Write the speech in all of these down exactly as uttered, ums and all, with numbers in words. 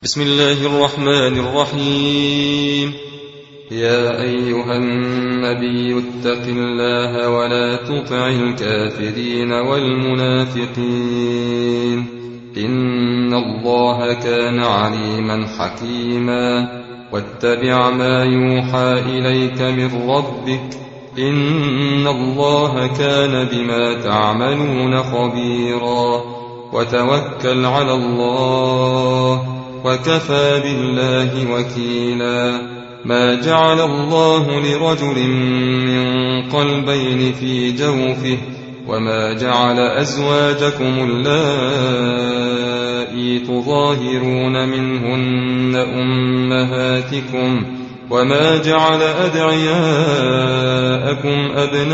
بسم الله الرحمن الرحيم. يا أيها النبي اتق الله ولا تطع الكافرين والمنافقين إن الله كان عليما حكيما. واتبع ما يوحى إليك من ربك إن الله كان بما تعملون خبيرا. وتوكل على الله وكفى بالله وكيلا. ما جعل الله لرجل من قلبين في جوفه وما جعل أزواجكم اللائي تظاهرون منهن أمهاتكم وما جعل أدعياءكم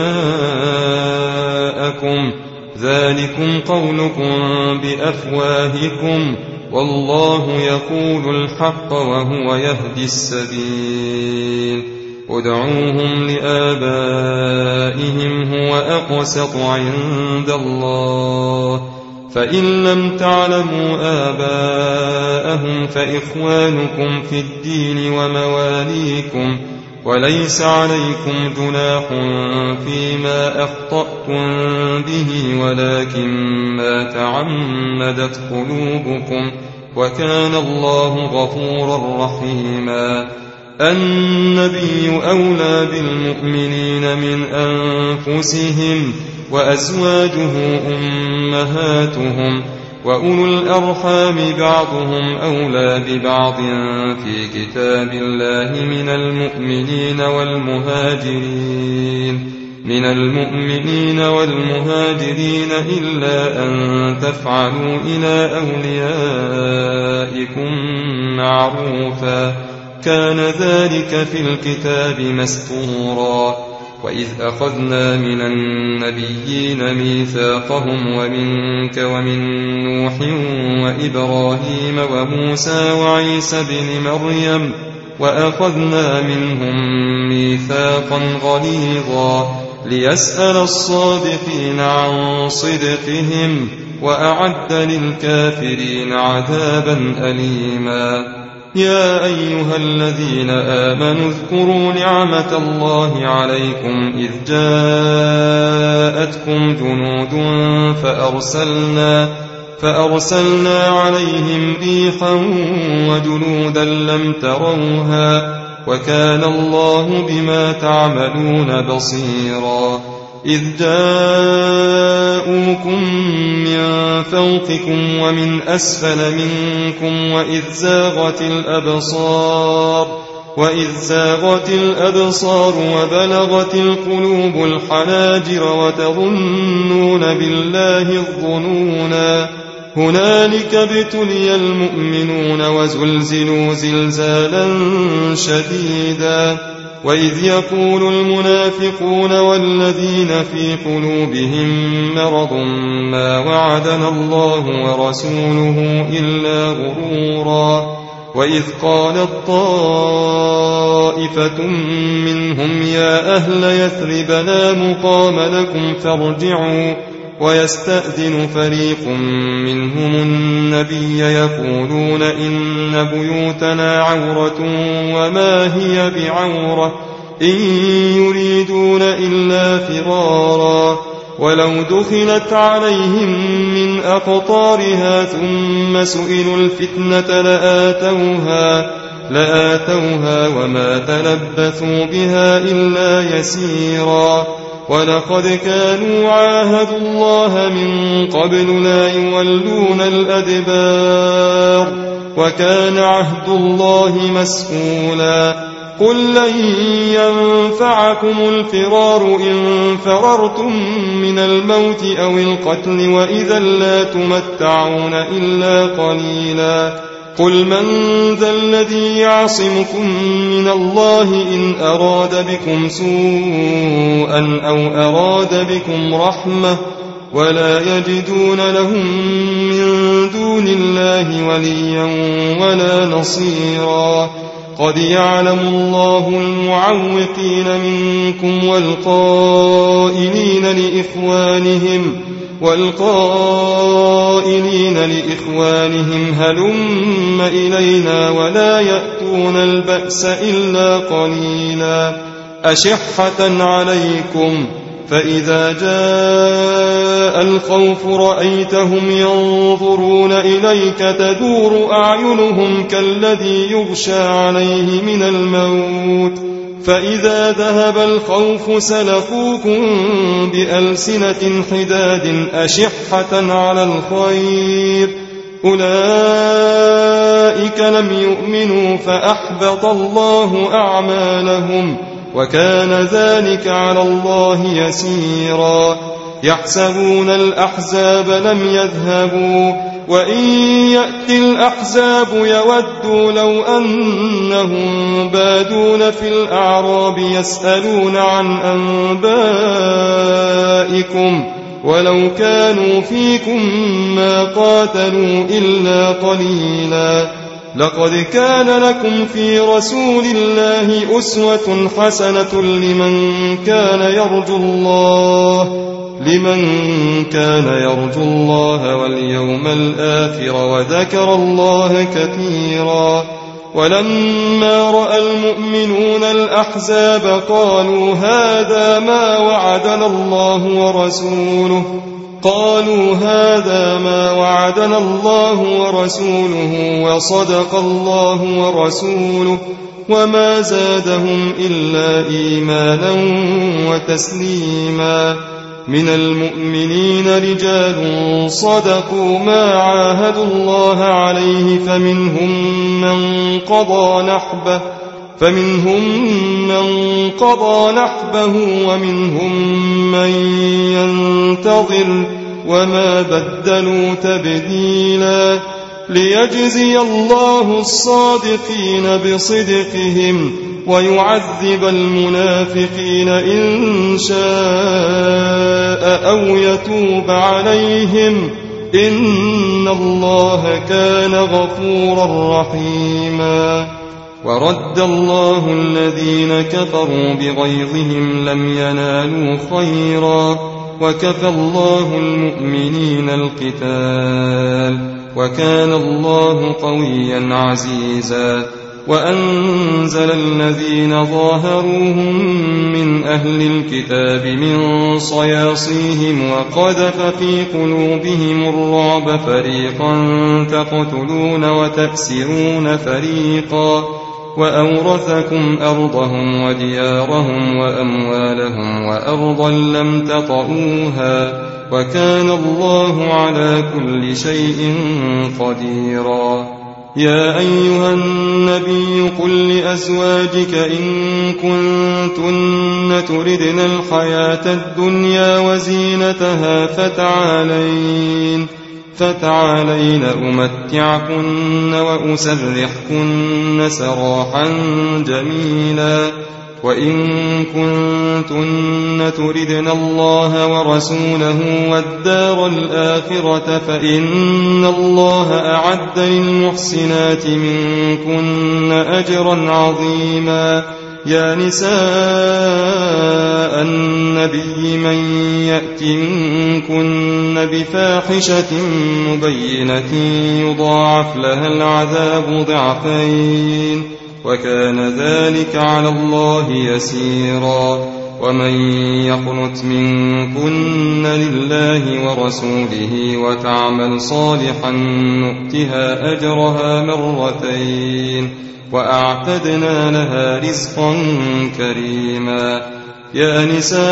أبناءكم ذلكم قولكم بأفواهكم والله يقول الحق وهو يهدي السبيل. ادعوهم لآبائهم هو أقسط عند الله فإن لم تعلموا آباءهم فإخوانكم في الدين ومواليكم وليس عليكم جناح فيما أخطأتم به ولكن ما تعمدت قلوبكم وكان الله غفورا رحيما. النبي أولى بالمؤمنين من أنفسهم وأزواجه أمهاتهم وأولو الأرحام بعضهم أولى ببعض في كتاب الله من المؤمنين والمهاجرين من المؤمنين والمهاجرين إلا أن تفعلوا إلى أوليائكم معروفا كان ذلك في الكتاب مسطورا. وإذ أخذنا من النبيين ميثاقهم ومنك ومن نوح وإبراهيم وموسى وعيسى بن مريم وأخذنا منهم ميثاقا غليظا ليسأل الصادقين عن صدقهم وأعد للكافرين عذابا أليما. يا أيها الذين آمنوا اذكروا نعمة الله عليكم إذ جاءتكم جنود فأرسلنا, فأرسلنا عليهم ريحا وجنودا لم تروها وكان الله بما تعملون بصيرا. إذ جاءوكم من فوقكم ومن أسفل منكم وإذ زاغت الأبصار وإذ زاغت الأبصار وبلغت القلوب الحناجر وتظنون بالله الظنونا. هنالك ابتلي المؤمنون وزلزلوا زلزالا شديدا. وإذ يقول المنافقون والذين في قلوبهم مرض ما وعدنا الله ورسوله إلا غرورا. وإذ قالت طائفة منهم يا أهل يثرب لا مقام لكم فارجعوا ويستأذن فريق منهم النبي يقولون إن بيوتنا عورة وما هي بعورة إن يريدون إلا فرارا. ولو دخلت عليهم من أقطارها ثم سئلوا الفتنة لآتوها, لآتوها وما تلبثوا بها إلا يسيرا. ولقد كانوا عاهدوا الله من قبل لا يولون الأدبار وكان عهد الله مسئولا. قل لن ينفعكم الفرار إن فررتم من الموت أو القتل وإذا لا تمتعون إلا قليلا. قل من ذا الذي يعصمكم من الله إن أراد بكم سوءا أو أراد بكم رحمة ولا يجدون لهم من دون الله وليا ولا نصيرا. قد يعلم الله المعوقين منكم والقائلين لإخوانهم والقائلين لإخوانهم هلم إلينا ولا يأتون البأس إلا قليلا أشحة عليكم فإذا جاء الخوف رأيتهم ينظرون إليك تدور أعينهم كالذي يغشى عليه من الموت فإذا ذهب الخوف سلقوكم بألسنة حداد أشحة على الخير أولئك لم يؤمنوا فأحبط الله أعمالهم وكان ذلك على الله يسيرا يحسبون الأحزاب لم يذهبوا وإن يأتي الأحزاب يودوا لو أنهم بادون في الأعراب يسألون عن أنبائكم ولو كانوا فيكم ما قاتلوا إلا قليلا لقد كان لكم في رسول الله أسوة حسنة لمن كان يرجو الله لمن كان يرجو الله واليوم الآخر وذكر الله كثيرا ولما رأى المؤمنون الأحزاب قالوا هذا ما وعدنا الله ورسوله قالوا هذا ما وعدنا الله ورسوله وصدق الله ورسوله وما زادهم إلا إيمانا وتسليما من المؤمنين رجال صدقوا ما عاهدوا الله عليه فمنهم من قضى نحبه فمنهم من قضى نحبه ومنهم من ينتظر وما بدلوا تبديلا ليجزي الله الصادقين بصدقهم ويعذب المنافقين إن شاء أو يتوب عليهم إن الله كان غفورا رحيما ورد الله الذين كفروا بغيظهم لم ينالوا خيرا وكفى الله المؤمنين القتال وكان الله قويا عزيزا وأنزل الذين ظاهروهم من أهل الكتاب من صياصيهم وقذف في قلوبهم الرعب فريقا تقتلون وتأسرون فريقا وأورثكم أرضهم وديارهم وأموالهم وأرضا لم تطئوها وكان الله على كل شيء قديرا يا أيها النبي قل لأزواجك إن كنتن تردن الحياة الدنيا وزينتها فتعالين فتعالين أمتعكن وأسرحكن سراحا جميلا وإن كنتن تردن الله ورسوله والدار الآخرة فإن الله أعد للمحسنات منكن أجرا عظيما يا نساء النبي من يأت منكن بفاحشة مبينة يضاعف لها العذاب ضعفين وكان ذلك على الله يسيرا ومن يقنت منكن لله ورسوله وتعمل صالحا نؤتها أجرها مرتين وأعتدنا لها رزقا كريما يا نساء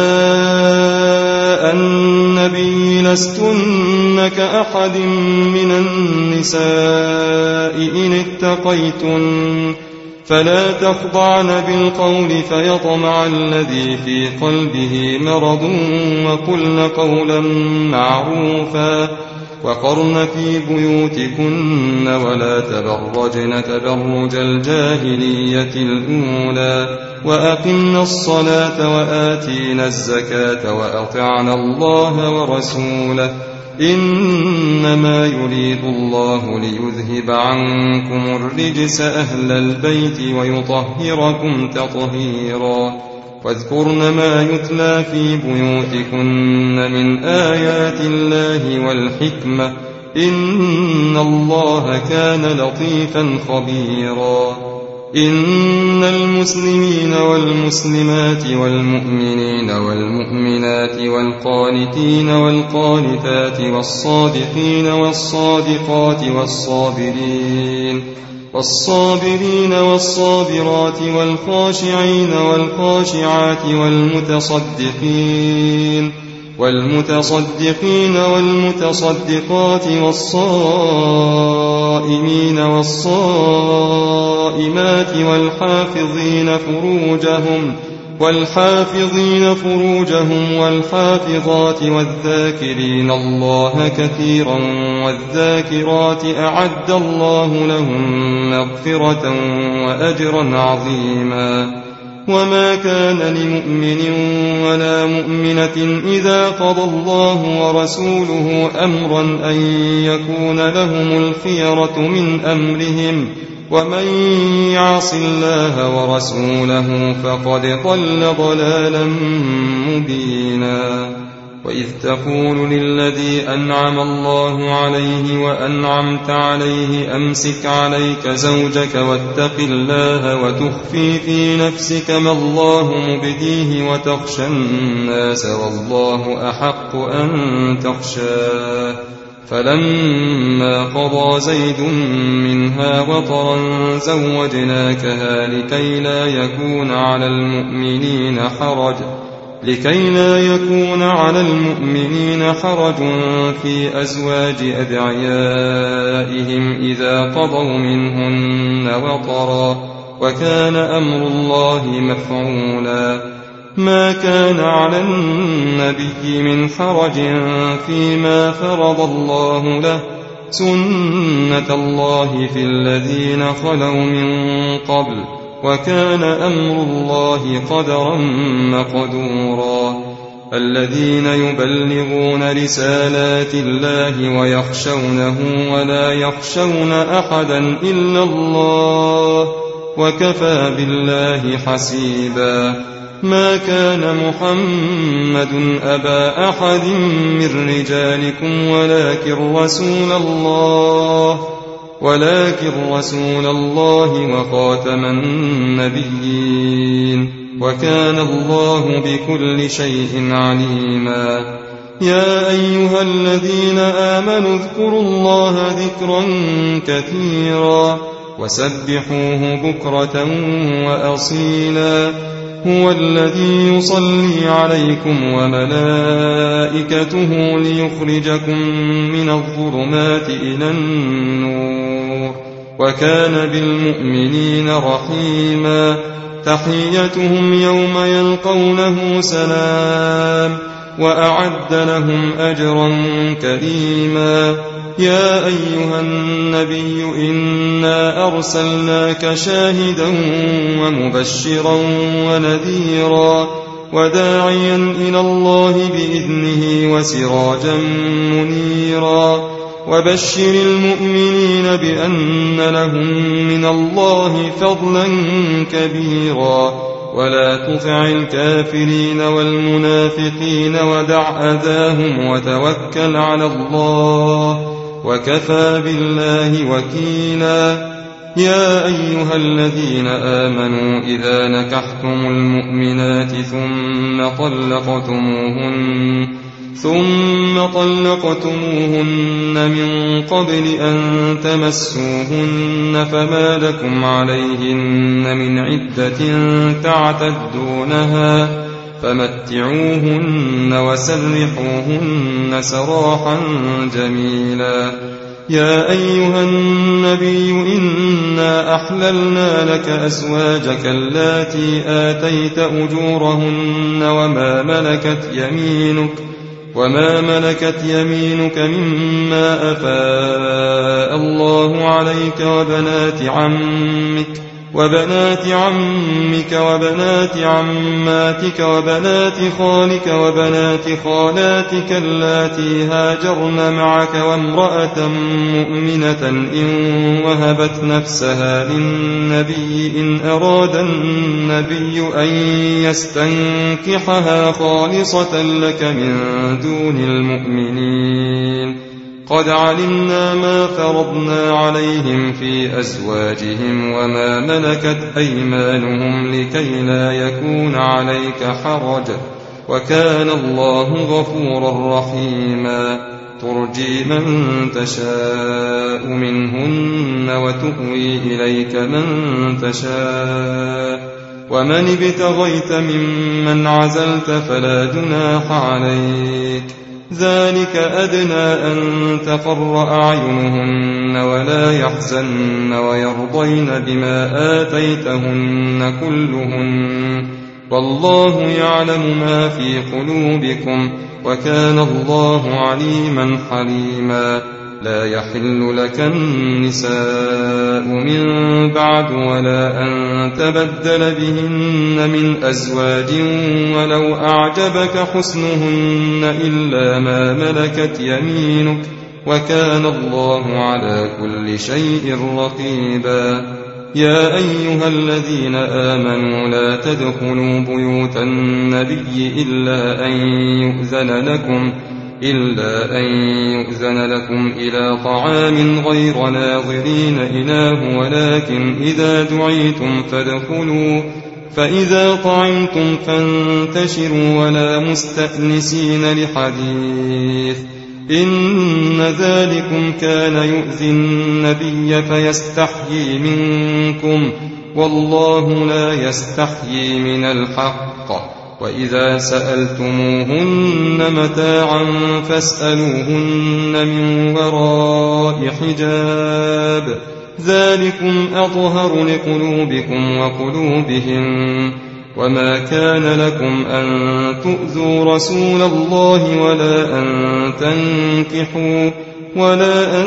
النبي لستن كأحد من النساء إن اتقيتن فلا تخضعن بالقول فيطمع الذي في قلبه مرض وقلن قولا معروفا وقرن في بيوتكن ولا تبرجن تبرج الجاهلية الأولى وأقمنا الصلاة وآتينا الزكاة وأطعنا الله ورسوله إنما يريد الله ليذهب عنكم الرجس أهل البيت ويطهركم تطهيرا واذكرن ما يتلى في بيوتكن من آيات الله والحكمة إن الله كان لطيفا خبيرا إن المسلمين والمسلمات والمؤمنين والمؤمنات والقانتين والقانتات والصادقين والصادقات والصابرين والصابرين والصابرات والخاشعين والخاشعات والمتصدقين والمتصدقين والمتصدقات والصائمين والصائمات والحافظين فروجهم والحافظين فروجهم والحافظات والذاكرين الله كثيرا والذاكرات أعد الله لهم مغفرة وأجرا عظيما وما كان لمؤمن ولا مؤمنة إذا قضى الله ورسوله أمرا أن يكون لهم الخيرة من أمرهم ومن يعص الله ورسوله فقد ضل ضلالا مبينا وإذ تقول للذي أنعم الله عليه وأنعمت عليه أمسك عليك زوجك واتق الله وتخفي في نفسك ما الله مبديه وتخشى الناس والله أحق أن تخشاه فلما قضى زيد منها وطرا زوجناكها لكي لا يكون على المؤمنين حرج لكي لا يكون على المؤمنين حرج في أزواج أدعيائهم إذا قضوا منهن وطرا وكان أمر الله مفعولا ما كان على النبي من حرج فيما فرض الله له سنة الله في الذين خلوا من قبل وكان أمر الله قدرا مقدورا الذين يبلغون رسالات الله ويخشونه ولا يخشون أحدا إلا الله وكفى بالله حسيبا ما كان محمد أبا أحد من رجالكم ولكن رسول الله ولكن رسول الله وخاتم النبيين وكان الله بكل شيء عليما يا أيها الذين آمنوا اذكروا الله ذكرا كثيرا وسبحوه بكرة وأصيلا هو الذي يصلي عليكم وملائكته ليخرجكم من الظلمات إلى النور وكان بالمؤمنين رحيما تحيتهم يوم يلقونه سلام وأعد لهم أجرا كريما يا أيها النبي إنا أرسلناك شاهدا ومبشرا ونذيرا وداعيا إلى الله بإذنه وسراجا منيرا وبشر المؤمنين بأن لهم من الله فضلا كبيرا ولا تطع الكافرين والمنافقين ودع أذاهم وتوكل على الله وكفى بالله وكيلا يا أيها الذين آمنوا إذا نكحتم المؤمنات ثم طلقتموهن ثم طلقتموهن من قبل أن تمسوهن فما لكم عليهن من عدة تعتدونها فمتعوهن وسرحوهن سراحا جميلا يا أيها النبي إنا أحللنا لك أزواجك اللاتي آتيت أجورهن وما ملكت يمينك وما ملكت يمينك مما أفاء الله عليك وبنات عمك وبنات عمك وبنات عماتك وبنات خالك وبنات خالاتك اللاتي هاجرن معك وامرأة مؤمنة إن وهبت نفسها للنبي إن أراد النبي أن يستنكحها خالصة لك من دون المؤمنين. قد علمنا ما فرضنا عليهم في أزواجهم وما ملكت أيمانهم لكي لا يكون عليك حرج، وكان الله غفورا رحيما. ترجي من تشاء منهن وتؤوي إليك من تشاء، ومن ابتغيت ممن عزلت فلا جناح عليك. ذلك أدنى أن تقر أعينهن ولا يحزن ويرضين بما آتيتهن كلهن، والله يعلم ما في قلوبكم وكان الله عليما حليما. لا يحل لك النساء من بعد ولا أن تبدل بهن من أزواج ولو أعجبك حسنهن إلا ما ملكت يمينك وكان الله على كل شيء رقيبا. يا أيها الذين آمنوا لا تدخلوا بيوت النبي إلا أن يؤذن لكم إلا أن يؤذن لكم إلى طعام غير ناظرين إناه، ولكن إذا دعيتم فادخلوا، فإذا طعمتم فانتشروا ولا مستأنسين لحديث، إن ذلكم كان يؤذي النبي فيستحيي منكم، والله لا يستحيي من الحق. وإذا سألتموهن متاعا فاسألوهن من وراء حجاب، ذلكم أطهر لقلوبكم وقلوبهم. وما كان لكم أن تؤذوا رسول الله ولا أن تنكحوا ولا أن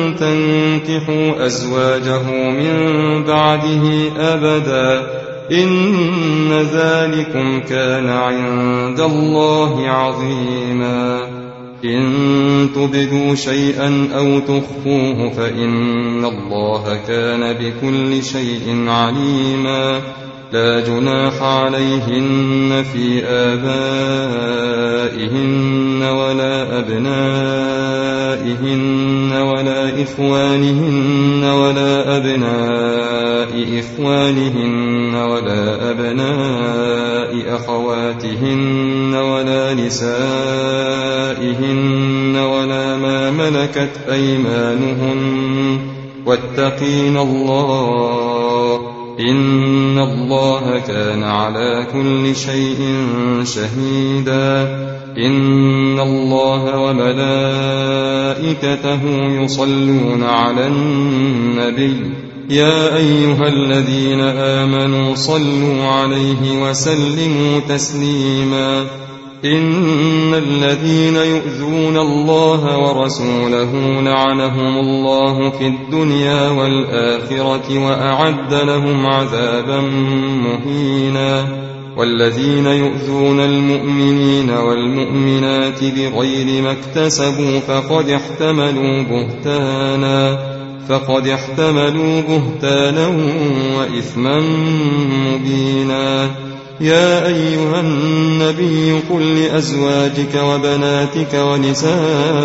تنكحوا أزواجه من بعده أبدا، إن ذلكم كان عند الله عظيما. إن تبدوا شيئا أو تخفوه فإن الله كان بكل شيء عليما. لا جناح عليهن في آبائهن ولا أبنائهن ولا إخوانهن ولا أبناء إخوانهن ولا أبناء أخواتهن ولا نسائهن ولا ما ملكت أيمانهن، واتقين الله إن الله كان على كل شيء شهيدا. إن الله وملائكته يصلون على النبي يا أيها الذين آمنوا صلوا عليه وسلموا تسليما. إن الذين يؤذون الله ورسوله لعنهم الله في الدنيا والآخرة وأعد لهم عذابا مهينا. والذين يؤذون المؤمنين والمؤمنات بغير ما اكتسبوا فقد احتملوا بهتانا فقد احتملوا بهتانا وإثما مبينا. يا أيها النبي قل لأزواجك وبناتك ونساء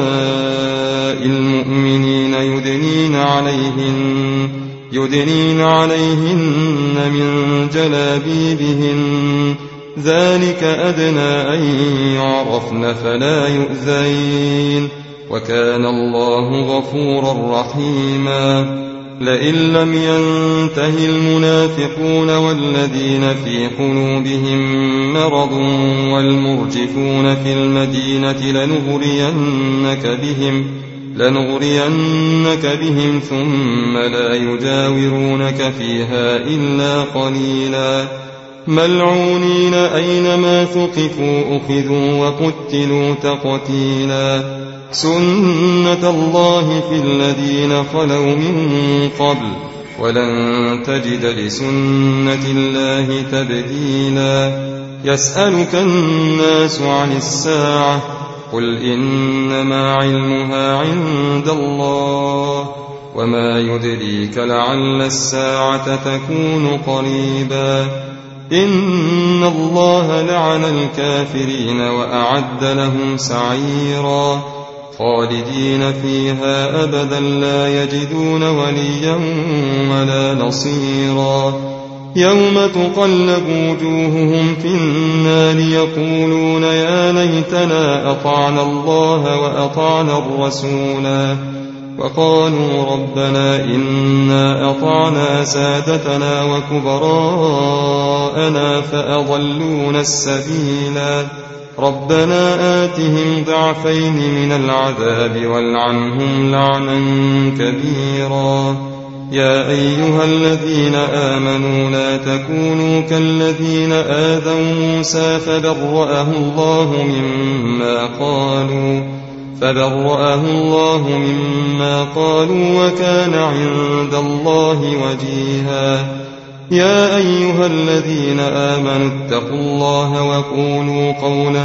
المؤمنين يدنين عليهن يدنين عليهن من جلابيبهن، ذلك أدنى أن يعرفن فلا يؤذين، وكان الله غفورا رحيما. لئن لم ينته المنافقون والذين في قلوبهم مرض والمرجفون في المدينة لنغرينك بهم لنغرينك بهم ثم لا يجاورونك فيها إلا قليلا. ملعونين أينما ثقفوا أخذوا وقتلوا تقتيلا. سنة الله في الذين خلوا من قبل ولن تجد لسنة الله تبديلا يسألك الناس عن الساعة قل إنما علمها عند الله وما يدريك لعل الساعة تكون قريبا إن الله لعن الكافرين وأعد لهم سعيرا خالدين فيها أبدا لا يجدون وليا ولا نصيرا يوم تقلب وجوههم في النار يقولون يا ليتنا أطعنا الله وأطعنا الرسولا وقالوا ربنا إنا أطعنا سادتنا وكبراءنا فأضلونا السبيلا ربنا آتهم ضعفين من العذاب والعنهم لعنا كبيرا يا أيها الذين آمنوا لا تكونوا كالذين آذوا موسى فبرأه الله مما قالوا فبرأه الله مما قالوا وكان عند الله وجيها يا أيها الذين آمنوا اتقوا الله وقولوا قولا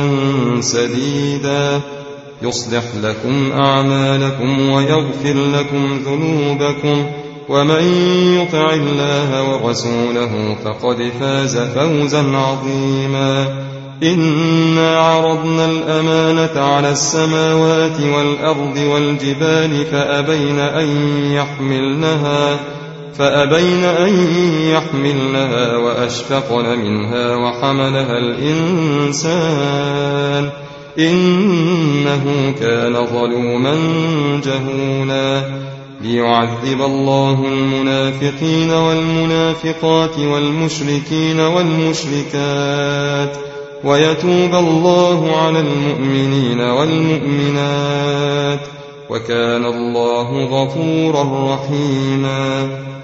سديدا يصلح لكم أعمالكم ويغفر لكم ذنوبكم ومن يطع الله ورسوله فقد فاز فوزا عظيما إنا عرضنا الأمانة على السماوات والأرض والجبال فأبين أن يحملنها فأبين أن يحملنها وأشفقن منها وحملها الإنسان إنه كان ظلوما جهولا ليعذب الله المنافقين والمنافقات والمشركين والمشركات ويتوب الله على المؤمنين والمؤمنات وكان الله غفورا رحيما